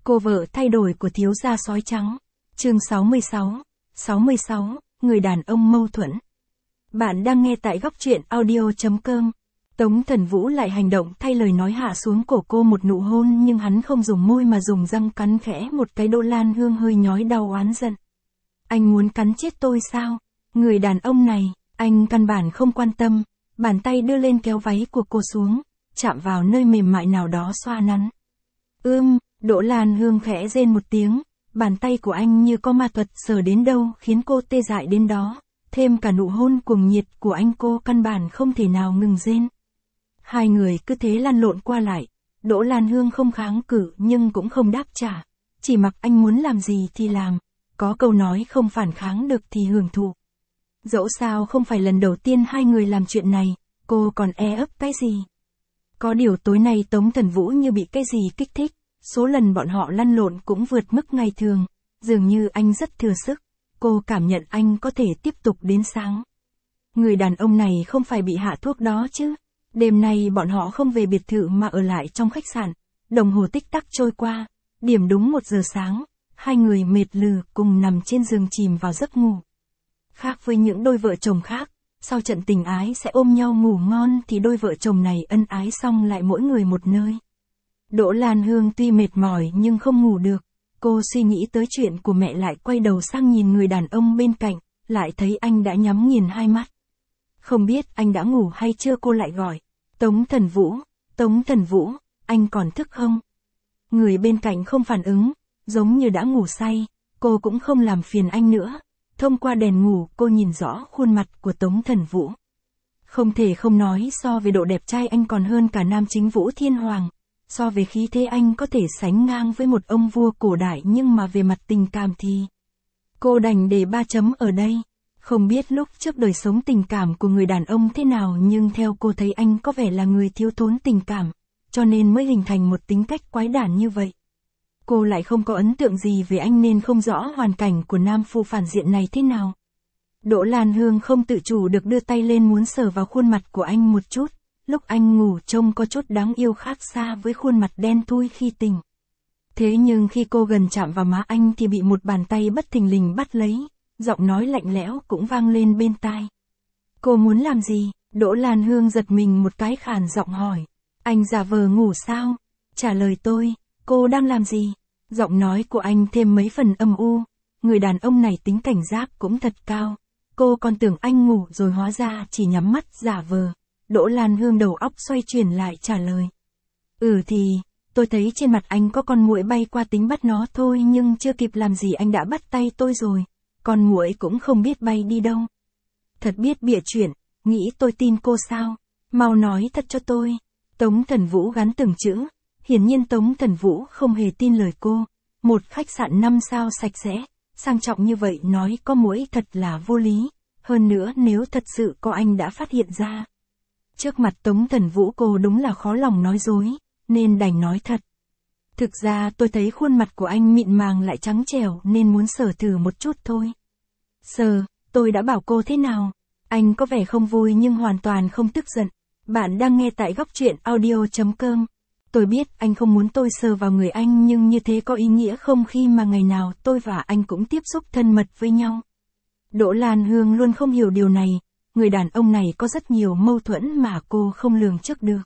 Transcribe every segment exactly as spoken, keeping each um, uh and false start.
Cô vợ thay đổi của thiếu gia sói trắng. Chương sáu mươi sáu. sáu mươi sáu, người đàn ông mâu thuẫn. Bạn đang nghe tại góc truyện audio chấm com. Tống Thần Vũ lại hành động thay lời nói hạ xuống cổ cô một nụ hôn, nhưng hắn không dùng môi mà dùng răng cắn khẽ một cái. Đỗ Lan Hương hơi nhói đau oán giận. Anh muốn cắn chết tôi sao? Người đàn ông này, anh căn bản không quan tâm. Bàn tay đưa lên kéo váy của cô xuống, chạm vào nơi mềm mại nào đó xoa nắn. Ưm, Đỗ Lan Hương khẽ rên một tiếng, bàn tay của anh như có ma thuật, sờ đến đâu khiến cô tê dại đến đó, thêm cả nụ hôn cuồng nhiệt của anh, cô căn bản không thể nào ngừng rên. Hai người cứ thế lăn lộn qua lại, Đỗ Lan Hương không kháng cự nhưng cũng không đáp trả, chỉ mặc anh muốn làm gì thì làm, có câu nói không phản kháng được thì hưởng thụ. Dẫu sao không phải lần đầu tiên hai người làm chuyện này, cô còn e ấp cái gì. Có điều tối nay Tống Thần Vũ như bị cái gì kích thích, số lần bọn họ lăn lộn cũng vượt mức ngày thường, dường như anh rất thừa sức, cô cảm nhận anh có thể tiếp tục đến sáng. Người đàn ông này không phải bị hạ thuốc đó chứ. Đêm nay bọn họ không về biệt thự mà ở lại trong khách sạn, đồng hồ tích tắc trôi qua, điểm đúng một giờ sáng, hai người mệt lừ cùng nằm trên giường chìm vào giấc ngủ. Khác với những đôi vợ chồng khác, sau trận tình ái sẽ ôm nhau ngủ ngon thì đôi vợ chồng này ân ái xong lại mỗi người một nơi. Đỗ Lan Hương tuy mệt mỏi nhưng không ngủ được, cô suy nghĩ tới chuyện của mẹ lại quay đầu sang nhìn người đàn ông bên cạnh, lại thấy anh đã nhắm nghiền hai mắt. Không biết anh đã ngủ hay chưa, cô lại gọi. Tống Thần Vũ, Tống Thần Vũ, anh còn thức không? Người bên cạnh không phản ứng, giống như đã ngủ say, cô cũng không làm phiền anh nữa. Thông qua đèn ngủ cô nhìn rõ khuôn mặt của Tống Thần Vũ. Không thể không nói so về độ đẹp trai anh còn hơn cả nam chính Vũ Thiên Hoàng. So về khí thế anh có thể sánh ngang với một ông vua cổ đại, nhưng mà về mặt tình cảm thì cô đành để ba chấm ở đây. Không biết lúc trước đời sống tình cảm của người đàn ông thế nào, nhưng theo cô thấy anh có vẻ là người thiếu thốn tình cảm, cho nên mới hình thành một tính cách quái đản như vậy. Cô lại không có ấn tượng gì về anh nên không rõ hoàn cảnh của nam phu phản diện này thế nào. Đỗ Lan Hương không tự chủ được đưa tay lên muốn sờ vào khuôn mặt của anh một chút, lúc anh ngủ trông có chút đáng yêu khác xa với khuôn mặt đen thui khi tỉnh. Thế nhưng khi cô gần chạm vào má anh thì bị một bàn tay bất thình lình bắt lấy, giọng nói lạnh lẽo cũng vang lên bên tai. Cô muốn làm gì? Đỗ Lan Hương giật mình một cái, khàn giọng hỏi. Anh giả vờ ngủ sao? Trả lời tôi, cô đang làm gì? Giọng nói của anh thêm mấy phần âm u, người đàn ông này tính cảnh giác cũng thật cao. Cô còn tưởng anh ngủ rồi hóa ra chỉ nhắm mắt giả vờ. Đỗ Lan Hương đầu óc xoay chuyển lại trả lời. Ừ thì, tôi thấy trên mặt anh có con muỗi bay qua tính bắt nó thôi, nhưng chưa kịp làm gì anh đã bắt tay tôi rồi. Con muỗi cũng không biết bay đi đâu. Thật biết bịa chuyện, nghĩ tôi tin cô sao? Mau nói thật cho tôi. Tống Thần Vũ gắn từng chữ. Hiển nhiên Tống Thần Vũ không hề tin lời cô. Một khách sạn năm sao sạch sẽ, sang trọng như vậy nói có muỗi thật là vô lý. Hơn nữa nếu thật sự có anh đã phát hiện ra. Trước mặt Tống Thần Vũ cô đúng là khó lòng nói dối, nên đành nói thật. Thực ra tôi thấy khuôn mặt của anh mịn màng lại trắng trẻo nên muốn sờ thử một chút thôi. Sờ, tôi đã bảo cô thế nào? Anh có vẻ không vui nhưng hoàn toàn không tức giận. Bạn đang nghe tại góc truyện audio chấm com. Tôi biết anh không muốn tôi sờ vào người anh, nhưng như thế có ý nghĩa không khi mà ngày nào tôi và anh cũng tiếp xúc thân mật với nhau. Đỗ Lan Hương luôn không hiểu điều này. Người đàn ông này có rất nhiều mâu thuẫn mà cô không lường trước được.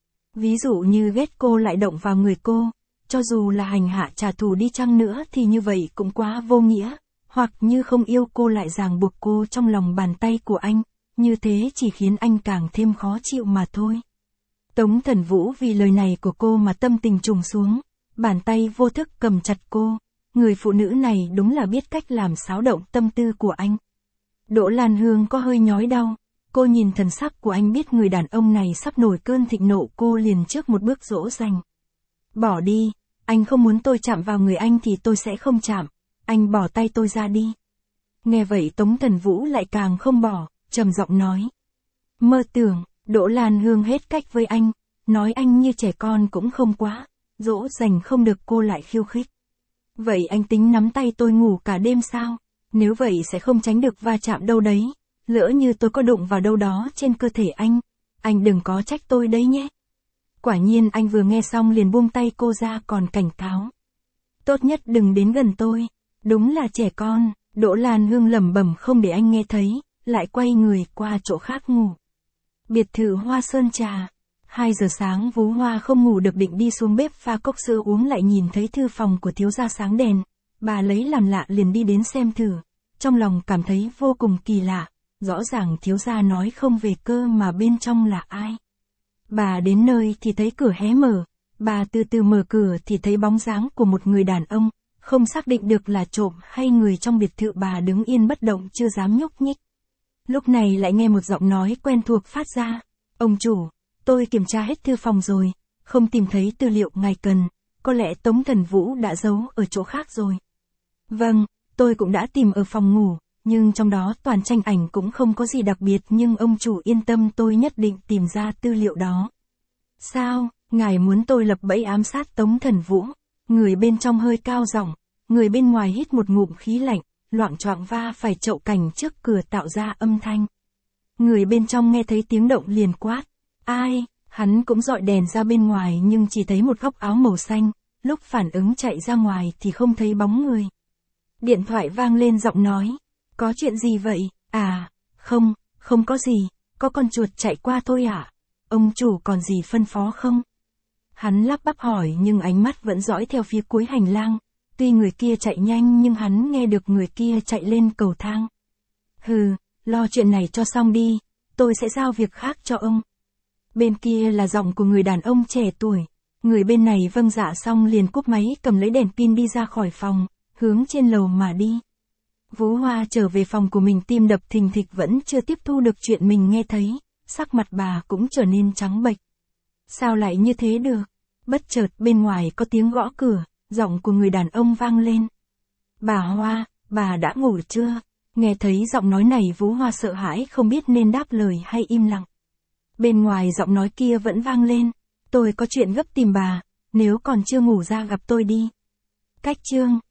Ví dụ như ghét cô lại động vào người cô, cho dù là hành hạ trả thù đi chăng nữa thì như vậy cũng quá vô nghĩa, hoặc như không yêu cô lại ràng buộc cô trong lòng bàn tay của anh, như thế chỉ khiến anh càng thêm khó chịu mà thôi. Tống Thần Vũ vì lời này của cô mà tâm tình trùng xuống, bàn tay vô thức cầm chặt cô, người phụ nữ này đúng là biết cách làm xáo động tâm tư của anh. Đỗ Lan Hương có hơi nhói đau, cô nhìn thần sắc của anh biết người đàn ông này sắp nổi cơn thịnh nộ, cô liền trước một bước dỗ dành. Bỏ đi, anh không muốn tôi chạm vào người anh thì tôi sẽ không chạm, anh bỏ tay tôi ra đi. Nghe vậy Tống Thần Vũ lại càng không bỏ, trầm giọng nói. Mơ tưởng, Đỗ Lan Hương hết cách với anh, nói anh như trẻ con cũng không quá, dỗ dành không được cô lại khiêu khích. Vậy anh tính nắm tay tôi ngủ cả đêm sao? Nếu vậy sẽ không tránh được va chạm đâu đấy, lỡ như tôi có đụng vào đâu đó trên cơ thể anh, anh đừng có trách tôi đấy nhé. Quả nhiên anh vừa nghe xong liền buông tay cô ra còn cảnh cáo. Tốt nhất đừng đến gần tôi. Đúng là trẻ con, Đỗ Lan Hương lẩm bẩm không để anh nghe thấy, lại quay người qua chỗ khác ngủ. Biệt thự Hoa Sơn Trà. Hai giờ sáng Vú Hoa không ngủ được định đi xuống bếp pha cốc sữa uống lại nhìn thấy thư phòng của thiếu gia sáng đèn. Bà lấy làm lạ liền đi đến xem thử. Trong lòng cảm thấy vô cùng kỳ lạ. Rõ ràng thiếu gia nói không về cơ mà bên trong là ai. Bà đến nơi thì thấy cửa hé mở. Bà từ từ mở cửa thì thấy bóng dáng của một người đàn ông. Không xác định được là trộm hay người trong biệt thự. Bà đứng yên bất động chưa dám nhúc nhích. Lúc này lại nghe một giọng nói quen thuộc phát ra. Ông chủ, tôi kiểm tra hết thư phòng rồi, không tìm thấy tư liệu ngài cần, có lẽ Tống Thần Vũ đã giấu ở chỗ khác rồi. Vâng, tôi cũng đã tìm ở phòng ngủ, nhưng trong đó toàn tranh ảnh cũng không có gì đặc biệt, nhưng ông chủ yên tâm, tôi nhất định tìm ra tư liệu đó. Sao, ngài muốn tôi lập bẫy ám sát Tống Thần Vũ? Người bên trong hơi cao giọng, người bên ngoài hít một ngụm khí lạnh, loạng choạng va phải chậu cảnh trước cửa tạo ra âm thanh. Người bên trong nghe thấy tiếng động liền quát. Ai? Hắn cũng dọi đèn ra bên ngoài nhưng chỉ thấy một góc áo màu xanh, lúc phản ứng chạy ra ngoài thì không thấy bóng người. Điện thoại vang lên giọng nói. Có chuyện gì vậy? À, không, không có gì, có con chuột chạy qua thôi ạ. À? Ông chủ còn gì phân phó không? Hắn lắp bắp hỏi nhưng ánh mắt vẫn dõi theo phía cuối hành lang. Tuy người kia chạy nhanh nhưng hắn nghe được người kia chạy lên cầu thang. Hừ, lo chuyện này cho xong đi, tôi sẽ giao việc khác cho ông. Bên kia là giọng của người đàn ông trẻ tuổi. Người bên này vâng dạ xong liền cúp máy cầm lấy đèn pin đi ra khỏi phòng, hướng trên lầu mà đi. Vú Hoa trở về phòng của mình tim đập thình thịch vẫn chưa tiếp thu được chuyện mình nghe thấy, sắc mặt bà cũng trở nên trắng bệch. Sao lại như thế được? Bất chợt bên ngoài có tiếng gõ cửa, giọng của người đàn ông vang lên. Bà Hoa, bà đã ngủ chưa? Nghe thấy giọng nói này Vú Hoa sợ hãi không biết nên đáp lời hay im lặng. Bên ngoài giọng nói kia vẫn vang lên. Tôi có chuyện gấp tìm bà, nếu còn chưa ngủ ra gặp tôi đi. Cách chương